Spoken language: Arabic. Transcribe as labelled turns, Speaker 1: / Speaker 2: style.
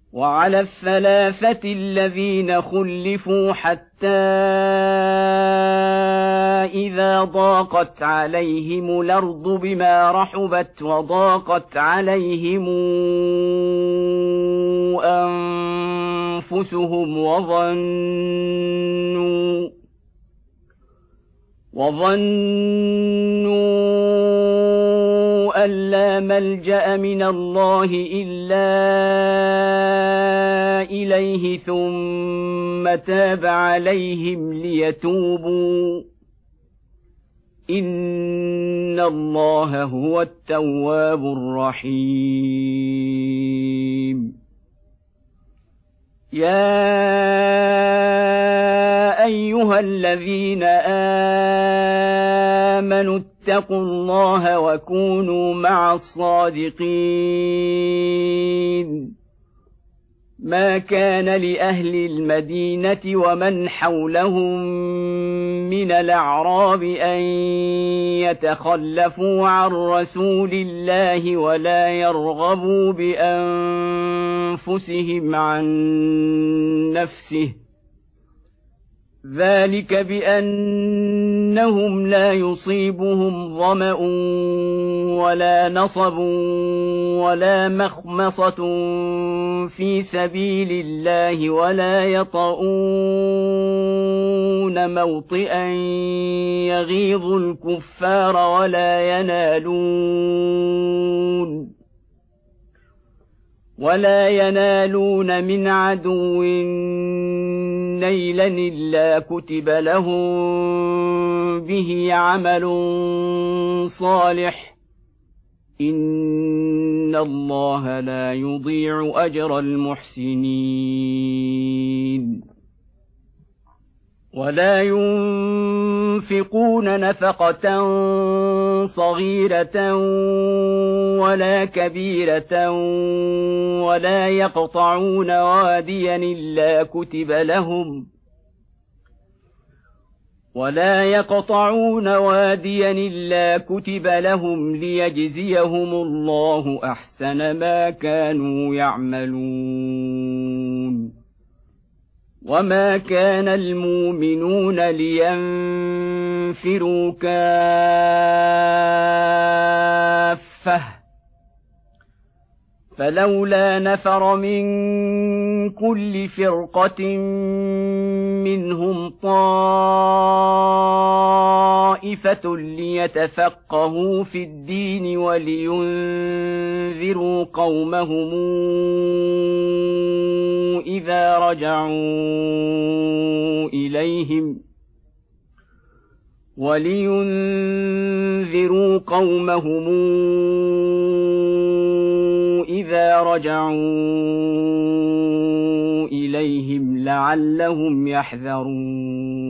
Speaker 1: وعلى الثلاثة الذين خلفوا حتى إذا ضاقت عليهم الأرض بما رحبت وضاقت عليهم أنفسهم وظنوا أن لا ملجأ من الله إلا إليه ثم تاب عليهم ليتوبوا إن الله هو التواب الرحيم. يا أيها الذين آمنوا اتقوا الله وكونوا مع الصادقين. ما كان لأهل المدينة ومن حولهم من الأعراب أن يتخلفوا عن رسول الله ولا يرغبوا بأنفسهم عن نفسه، ذلك بأنهم لا يصيبهم ظمأ ولا نصب ولا مخمصة في سبيل الله ولا يطؤون موطئا يغيظ الكفار ولا ينالون من عدو نيلا إلا كتب لهم به عمل صالح إن الله لا يضيع أجر المحسنين. ولا ينفقون نفقة صغيرة ولا كبيرة ولا يقطعون واديا إلا كتب لهم ليجزيهم الله أحسن ما كانوا يعملون. وما كان المؤمنون لينفروا كافة فلولا نفر من كل فرقة منهم طائفة ليتفقهوا في الدين ولينذروا قومهم إذا رجعوا إليهم لعلهم يحذرون.